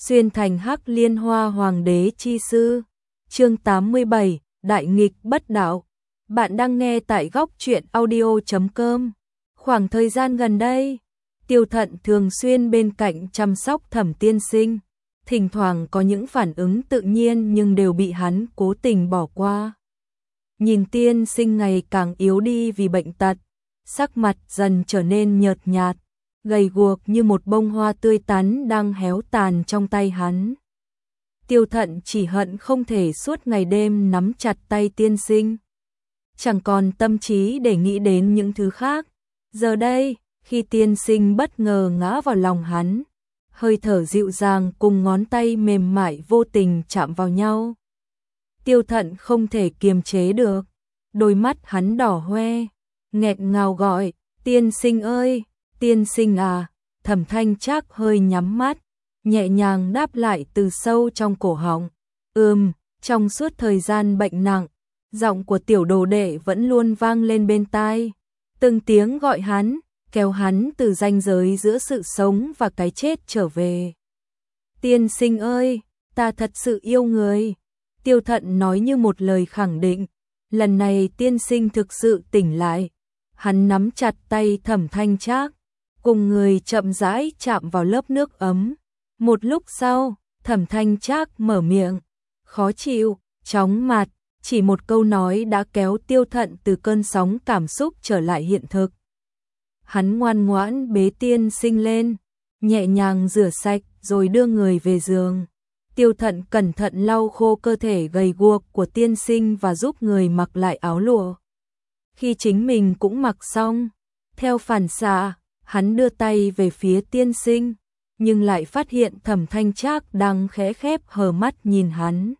Xuyên thành Hắc Liên Hoa Hoàng đế chi sư. Chương 87, Đại nghịch bất đạo. Bạn đang nghe tại góc truyện audio.com. Khoảng thời gian gần đây, Tiêu Thận thường xuyên bên cạnh chăm sóc Thẩm tiên sinh. Thỉnh thoảng có những phản ứng tự nhiên nhưng đều bị hắn cố tình bỏ qua. Nhìn tiên sinh ngày càng yếu đi vì bệnh tật, sắc mặt dần trở nên nhợt nhạt, gầy guộc như một bông hoa tươi tắn đang héo tàn trong tay hắn. Tiêu Thận chỉ hận không thể suốt ngày đêm nắm chặt tay tiên sinh, chẳng còn tâm trí để nghĩ đến những thứ khác. Giờ đây, khi tiên sinh bất ngờ ngã vào lòng hắn, hơi thở dịu dàng cùng ngón tay mềm mại vô tình chạm vào nhau, Tiêu Thận không thể kiềm chế được, đôi mắt hắn đỏ hoe, nghẹn ngào gọi, tiên sinh ơi, tiên sinh à. Thẩm Thanh Trác hơi nhắm mắt, nhẹ nhàng đáp lại từ sâu trong cổ họng. Trong suốt thời gian bệnh nặng, giọng của tiểu đồ đệ vẫn luôn vang lên bên tai, từng tiếng gọi hắn, kéo hắn từ ranh giới giữa sự sống và cái chết trở về. Tiên sinh ơi, ta thật sự yêu người. Tiêu Thận nói như một lời khẳng định, lần này tiên sinh thực sự tỉnh lại. Hắn nắm chặt tay Thẩm Thanh Trác, cùng người chậm rãi chạm vào lớp nước ấm. Một lúc sau, Thẩm Thanh Trác mở miệng, khó chịu, chóng mặt, chỉ một câu nói đã kéo Tiêu Thận từ cơn sóng cảm xúc trở lại hiện thực. Hắn ngoan ngoãn bế tiên sinh lên, nhẹ nhàng rửa sạch rồi đưa người về giường. Tiêu Thận cẩn thận lau khô cơ thể gầy guộc của tiên sinh và giúp người mặc lại áo lụa. Khi chính mình cũng mặc xong, theo phản xạ, hắn đưa tay về phía tiên sinh, nhưng lại phát hiện Thẩm Thanh Trác đang khẽ khép hờ mắt nhìn hắn.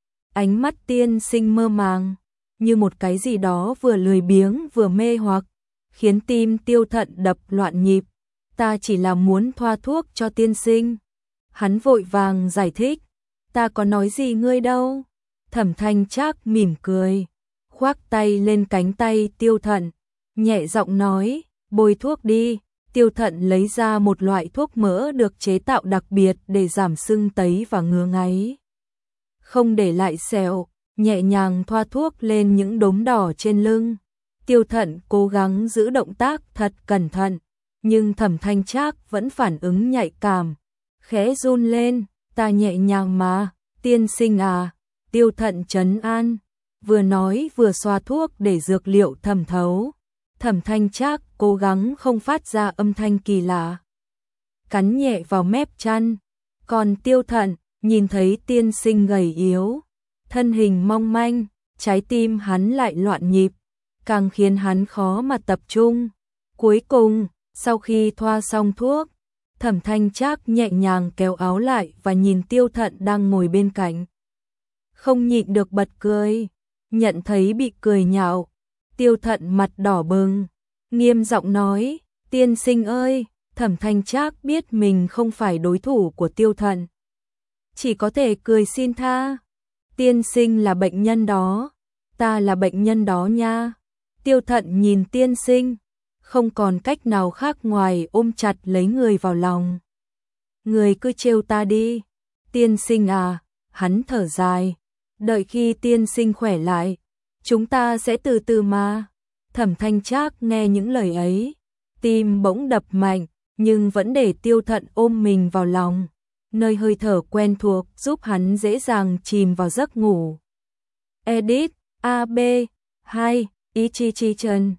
Ánh mắt tiên sinh mơ màng, như một cái gì đó vừa lười biếng vừa mê hoặc, khiến tim Tiêu Thận đập loạn nhịp. Ta chỉ là muốn thoa thuốc cho tiên sinh. Hắn vội vàng giải thích, ta có nói gì ngươi đâu. Thẩm Thanh Trác mỉm cười, khoác tay lên cánh tay Tiêu Thận, nhẹ giọng nói, bôi thuốc đi. Tiêu Thận lấy ra một loại thuốc mỡ được chế tạo đặc biệt để giảm sưng tấy và ngứa ngáy. Không để lại sẹo, nhẹ nhàng thoa thuốc lên những đốm đỏ trên lưng. Tiêu Thận cố gắng giữ động tác thật cẩn thận, nhưng Thẩm Thanh Trác vẫn phản ứng nhạy cảm, khẽ run lên, ta nhẹ nhàng mà, tiên sinh à. Tiêu Thận trấn an, vừa nói vừa xoa thuốc để dược liệu thẩm thấu. Thẩm Thanh Trác cố gắng không phát ra âm thanh kỳ lạ, cắn nhẹ vào mép chăn. Còn Tiêu Thận nhìn thấy tiên sinh gầy yếu, thân hình mong manh, trái tim hắn lại loạn nhịp, càng khiến hắn khó mà tập trung. Cuối cùng, sau khi thoa xong thuốc, Thẩm Thanh Trác nhẹ nhàng kéo áo lại và nhìn Tiêu Thận đang ngồi bên cạnh. Không nhịn được bật cười, nhận thấy bị cười nhạo, Tiêu Thận mặt đỏ bừng, nghiêm giọng nói, tiên sinh ơi. Thẩm Thanh Trác biết mình không phải đối thủ của Tiêu Thận, chỉ có thể cười xin tha. Tiên sinh là bệnh nhân đó, ta là bệnh nhân đó nha. Tiêu Thận nhìn tiên sinh, không còn cách nào khác ngoài ôm chặt lấy người vào lòng. Người cứ trêu ta đi, tiên sinh à. Hắn thở dài, đợi khi tiên sinh khỏe lại, chúng ta sẽ từ từ mà. Thẩm Thanh Trác nghe những lời ấy, tim bỗng đập mạnh, nhưng vẫn để Tiêu Thận ôm mình vào lòng, nơi hơi thở quen thuộc giúp hắn dễ dàng chìm vào giấc ngủ. Edit AB 2 Ichichichen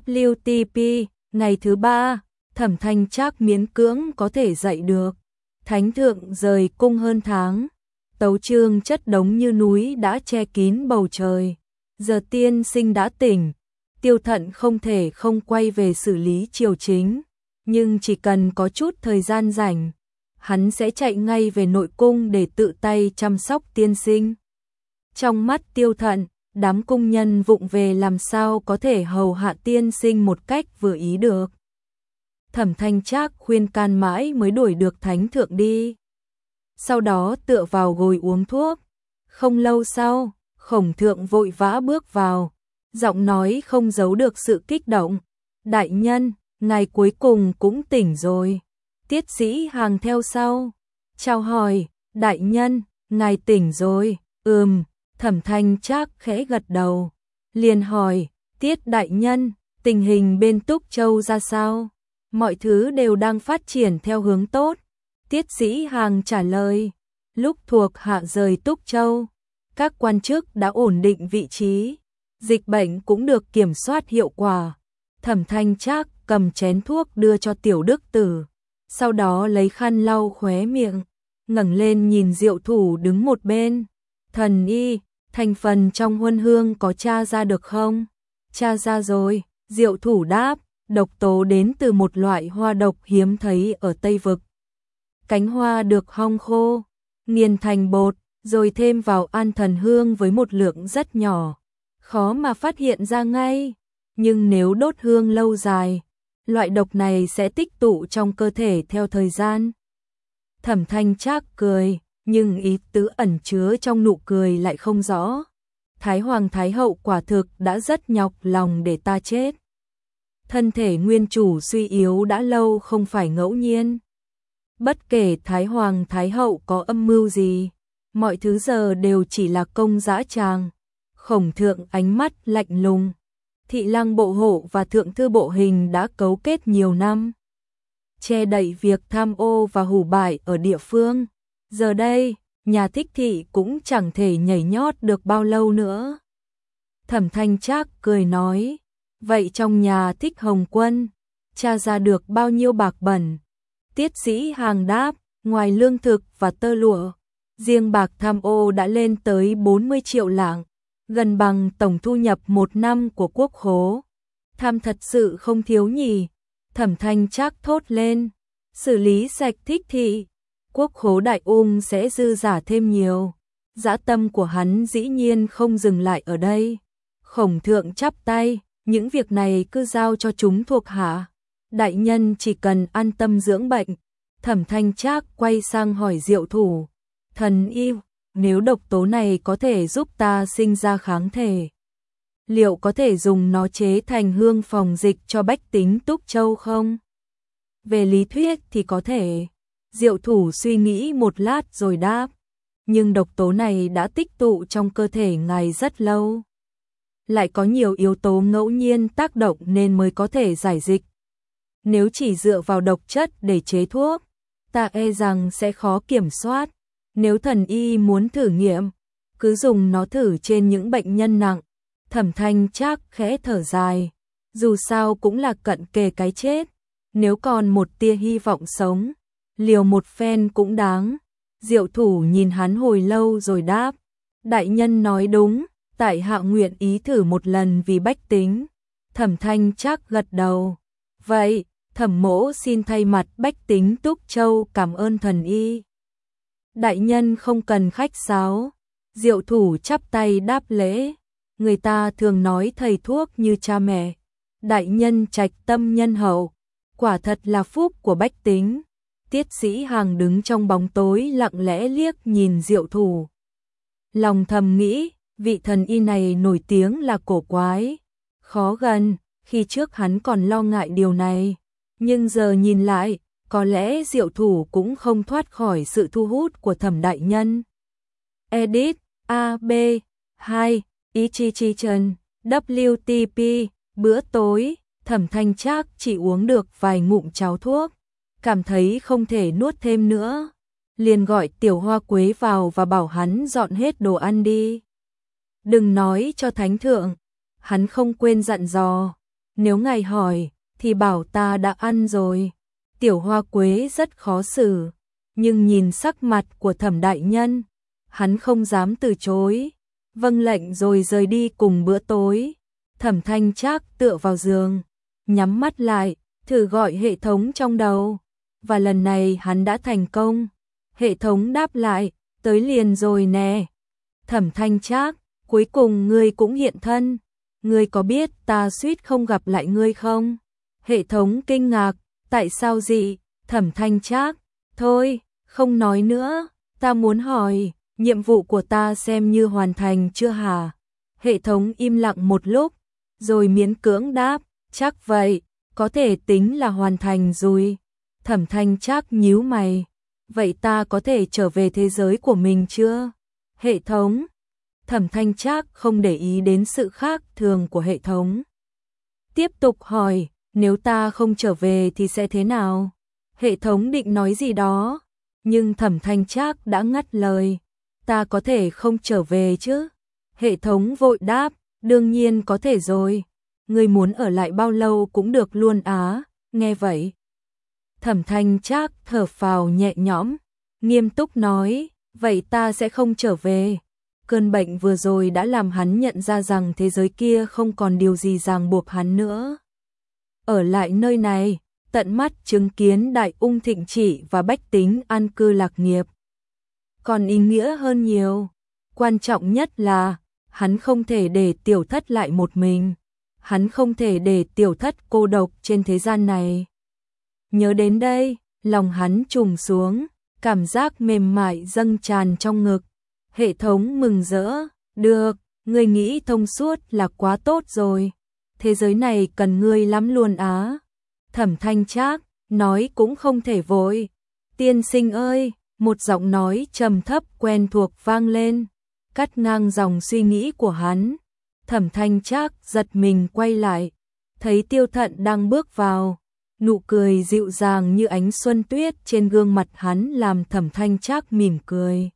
WTP. Ngày thứ 3, Thẩm Thanh Trác miễn cưỡng có thể dậy được. Thánh thượng rời cung hơn tháng, tấu chương chất đống như núi đã che kín bầu trời. Giờ tiên sinh đã tỉnh, Tiêu Thận không thể không quay về xử lý triều chính, nhưng chỉ cần có chút thời gian rảnh, hắn sẽ chạy ngay về nội cung để tự tay chăm sóc tiên sinh. Trong mắt Tiêu Thận, đám cung nhân vụng về làm sao có thể hầu hạ tiên sinh một cách vừa ý được. Thẩm Thanh Trác khuyên can mãi mới đuổi được thánh thượng đi. Sau đó tựa vào gối uống thuốc. Không lâu sau, Khổng thượng vội vã bước vào, giọng nói không giấu được sự kích động. Đại nhân, ngài cuối cùng cũng tỉnh rồi. Tiết Dĩ Hàng theo sau. chào hỏi, đại nhân, ngài tỉnh rồi, Thẩm Thanh Trác khẽ gật đầu, liền hỏi, Tiết đại nhân, tình hình bên Túc Châu ra sao? Mọi thứ đều đang phát triển theo hướng tốt. Tiết Dĩ Hàng trả lời, lúc thuộc hạ rời Túc Châu, các quan chức đã ổn định vị trí, dịch bệnh cũng được kiểm soát hiệu quả. Thẩm Thanh Trác cầm chén thuốc đưa cho Tiểu Đức Tử, sau đó lấy khăn lau khóe miệng, ngẩng lên nhìn Diệu Thủ đứng một bên. Thần y, thành phần trong huân hương có tra ra được không? Tra ra rồi, Diệu Thủ đáp, độc tố đến từ một loại hoa độc hiếm thấy ở Tây Vực. Cánh hoa được hong khô, nghiền thành bột, rồi thêm vào an thần hương với một lượng rất nhỏ. Khó mà phát hiện ra ngay, nhưng nếu đốt hương lâu dài, loại độc này sẽ tích tụ trong cơ thể theo thời gian. Thẩm Thanh Trác cười, nhưng ý tứ ẩn chứa trong nụ cười lại không rõ. Thái Hoàng Thái Hậu quả thực đã rất nhọc lòng để ta chết. Thân thể nguyên chủ suy yếu đã lâu không phải ngẫu nhiên. Bất kể Thái Hoàng Thái Hậu có âm mưu gì, mọi thứ giờ đều chỉ là công dã tràng. Khổng thượng ánh mắt lạnh lùng. Thị Lăng bộ hộ và Thượng thư bộ hình đã cấu kết nhiều năm, che đậy việc tham ô và hủ bại ở địa phương. Giờ đây, nhà Thích thị cũng chẳng thể nhảy nhót được bao lâu nữa. Thẩm Thanh Trác cười nói, vậy trong nhà Thích Hồng Quân, tra ra được bao nhiêu bạc bẩn? Tiết Dĩ Hàng đáp, ngoài lương thực và tơ lụa, riêng bạc tham ô đã lên tới 40 triệu lạng, gần bằng tổng thu nhập một năm của quốc khố. Tham thật sự không thiếu nhỉ? Thẩm Thanh Trác thốt lên, xử lý sạch Thích thị, quốc khố đại sẽ dư giả thêm nhiều. Dã tâm của hắn dĩ nhiên không dừng lại ở đây. Khổng thượng chắp tay, những việc này cứ giao cho chúng thuộc hạ. Đại nhân chỉ cần an tâm dưỡng bệnh. Thẩm Thanh Trác quay sang hỏi Diệu Thủ, thần y, nếu độc tố này có thể giúp ta sinh ra kháng thể, liệu có thể dùng nó chế thành hương phòng dịch cho bách tính Túc Châu không? Về lý thuyết thì có thể. Diệu Thủ suy nghĩ một lát rồi đáp, nhưng độc tố này đã tích tụ trong cơ thể ngài rất lâu. Lại có nhiều yếu tố ngẫu nhiên tác động nên mới có thể giải dịch. Nếu chỉ dựa vào độc chất để chế thuốc, ta e rằng sẽ khó kiểm soát. Nếu thần y muốn thử nghiệm, cứ dùng nó thử trên những bệnh nhân nặng. Thẩm Thanh Trác khẽ thở dài, dù sao cũng là cận kề cái chết, nếu còn một tia hy vọng sống, liều một phen cũng đáng. Diệu Thủ nhìn hắn hồi lâu rồi đáp, đại nhân nói đúng, tại hạ nguyện ý thử một lần vì bách tính. Thẩm Thanh Trác gật đầu, vậy, Thẩm mỗ xin thay mặt bách tính Túc Châu cảm ơn thần y. Đại nhân không cần khách sáo. Diệu Thủ chắp tay đáp lễ, người ta thường nói thầy thuốc như cha mẹ. Đại nhân trạch tâm nhân hậu, quả thật là phúc của bách tính. Tiết Dĩ Hàng đứng trong bóng tối lặng lẽ liếc nhìn Diệu Thủ. Lòng thầm nghĩ, vị thần y này nổi tiếng là cổ quái, khó gần, khi trước hắn còn lo ngại điều này. Nhưng giờ nhìn lại, có lẽ Diệu Thủ cũng không thoát khỏi sự thu hút của Thẩm đại nhân. Edit AB 2 Ichichichen WTP. Bữa tối, Thẩm Thanh Trác chỉ uống được vài ngụm cháo thuốc, cảm thấy không thể nuốt thêm nữa, liền gọi Tiểu Hoa Quế vào và bảo hắn dọn hết đồ ăn đi. Đừng nói cho thánh thượng, hắn không quên dặn dò, nếu ngài hỏi thì bảo ta đã ăn rồi. Tiểu Hoa Quế rất khó xử, nhưng nhìn sắc mặt của Thẩm đại nhân, hắn không dám từ chối, vâng lệnh rồi rời đi cùng bữa tối. Thẩm Thanh Trác tựa vào giường, nhắm mắt lại, thử gọi hệ thống trong đầu, và lần này hắn đã thành công. Hệ thống đáp lại, tới liền rồi nè. Thẩm Thanh Trác, cuối cùng ngươi cũng hiện thân, ngươi có biết ta suýt không gặp lại ngươi không? Hệ thống kinh ngạc, tại sao gì? Thẩm Thanh Trác, thôi, không nói nữa, ta muốn hỏi, nhiệm vụ của ta xem như hoàn thành chưa hả? Hệ thống im lặng một lúc, rồi miễn cưỡng đáp, chắc vậy, có thể tính là hoàn thành rồi. Thẩm Thanh Trác nhíu mày, vậy ta có thể trở về thế giới của mình chưa? Hệ thống. Thẩm Thanh Trác không để ý đến sự khác thường của hệ thống. Tiếp tục hỏi, nếu ta không trở về thì sẽ thế nào? Hệ thống định nói gì đó, nhưng Thẩm Thanh Trác đã ngắt lời. Ta có thể không trở về chứ? Hệ thống vội đáp, đương nhiên có thể rồi. Ngươi muốn ở lại bao lâu cũng được luôn á. Nghe vậy, Thẩm Thanh Trác thở phào nhẹ nhõm, nghiêm túc nói, vậy ta sẽ không trở về. Cơn bệnh vừa rồi đã làm hắn nhận ra rằng thế giới kia không còn điều gì ràng buộc hắn nữa. Ở lại nơi này, tận mắt chứng kiến đại ung thịnh trị và bách tính an cư lạc nghiệp. Còn ý nghĩa hơn nhiều, quan trọng nhất là, hắn không thể để Tiểu Thất lại một mình. Hắn không thể để Tiểu Thất cô độc trên thế gian này. Nhớ đến đây, lòng hắn trùng xuống, cảm giác mềm mại dâng tràn trong ngực. Hệ thống mừng rỡ, được, ngươi nghĩ thông suốt là quá tốt rồi. Thế giới này cần ngươi lắm luôn á. Thẩm Thanh Trác nói cũng không thể vội. Tiên sinh ơi, một giọng nói trầm thấp quen thuộc vang lên, cắt ngang dòng suy nghĩ của hắn. Thẩm Thanh Trác giật mình quay lại, thấy Tiêu Thận đang bước vào. Nụ cười dịu dàng như ánh xuân tuyết trên gương mặt hắn làm Thẩm Thanh Trác mỉm cười.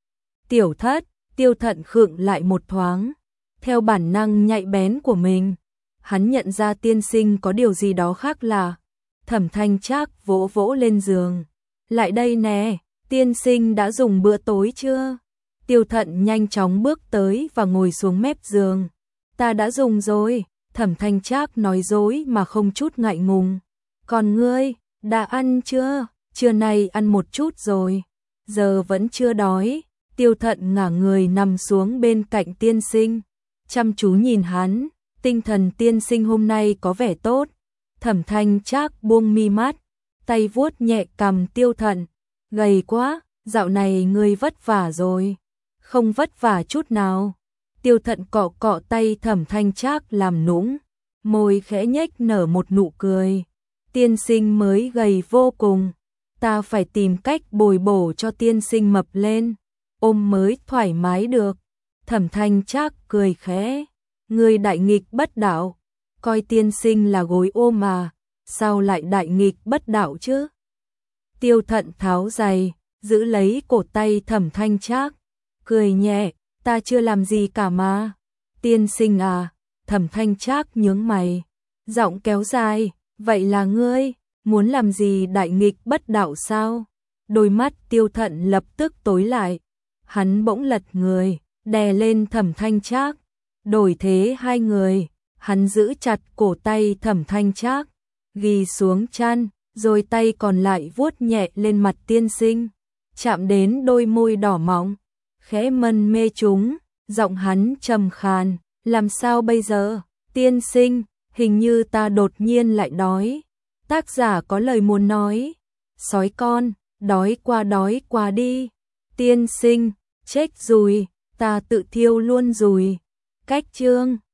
Tiểu Thất, Tiêu Thận khựng lại một thoáng. Theo bản năng nhạy bén của mình, hắn nhận ra tiên sinh có điều gì đó khác lạ. Thẩm Thanh Trác vỗ vỗ lên giường. Lại đây nè, tiên sinh đã dùng bữa tối chưa? Tiêu Thận nhanh chóng bước tới và ngồi xuống mép giường. Ta đã dùng rồi, Thẩm Thanh Trác nói dối mà không chút ngại ngùng. Còn ngươi, đã ăn chưa? Trưa nay ăn một chút rồi. Giờ vẫn chưa đói. Tiêu Thận ngả người nằm xuống bên cạnh tiên sinh, chăm chú nhìn hắn. Tinh thần tiên sinh hôm nay có vẻ tốt. Thẩm Thanh Trác buông mi mắt, tay vuốt nhẹ cằm Tiêu Thận. Gầy quá, dạo này ngươi vất vả rồi. Không vất vả chút nào. Tiêu Thận cọ cọ tay Thẩm Thanh Trác làm nũng, môi khẽ nhếch nở một nụ cười. Tiên sinh mới gầy vô cùng, ta phải tìm cách bồi bổ cho tiên sinh mập lên, ôm mới thoải mái được. Thẩm Thanh Trác cười khẽ, ngươi đại nghịch bất đạo, coi tiên sinh là gối ôm mà, sao lại đại nghịch bất đạo chứ? Tiêu Thận tháo giày, giữ lấy cổ tay Thẩm Thanh Trác, cười nhẹ, ta chưa làm gì cả mà. Tiên sinh à? Thẩm Thanh Trác nhướng mày, giọng kéo dài, vậy là ngươi muốn làm gì đại nghịch bất đạo sao? Đôi mắt Tiêu Thận lập tức tối lại, hắn bỗng lật người, đè lên Thẩm Thanh Trác. Đổi thế hai người, hắn giữ chặt cổ tay Thẩm Thanh Trác, ghi xuống chăn, rồi tay còn lại vuốt nhẹ lên mặt tiên sinh, chạm đến đôi môi đỏ mọng, khẽ mân mê chúng. Giọng hắn trầm khàn, làm sao bây giờ? Tiên sinh, hình như ta đột nhiên lại đói. Tác giả có lời muốn nói. Sói con, đói qua đi. Tiên sinh, chết rồi, ta tự thiêu luôn rồi. Cách chương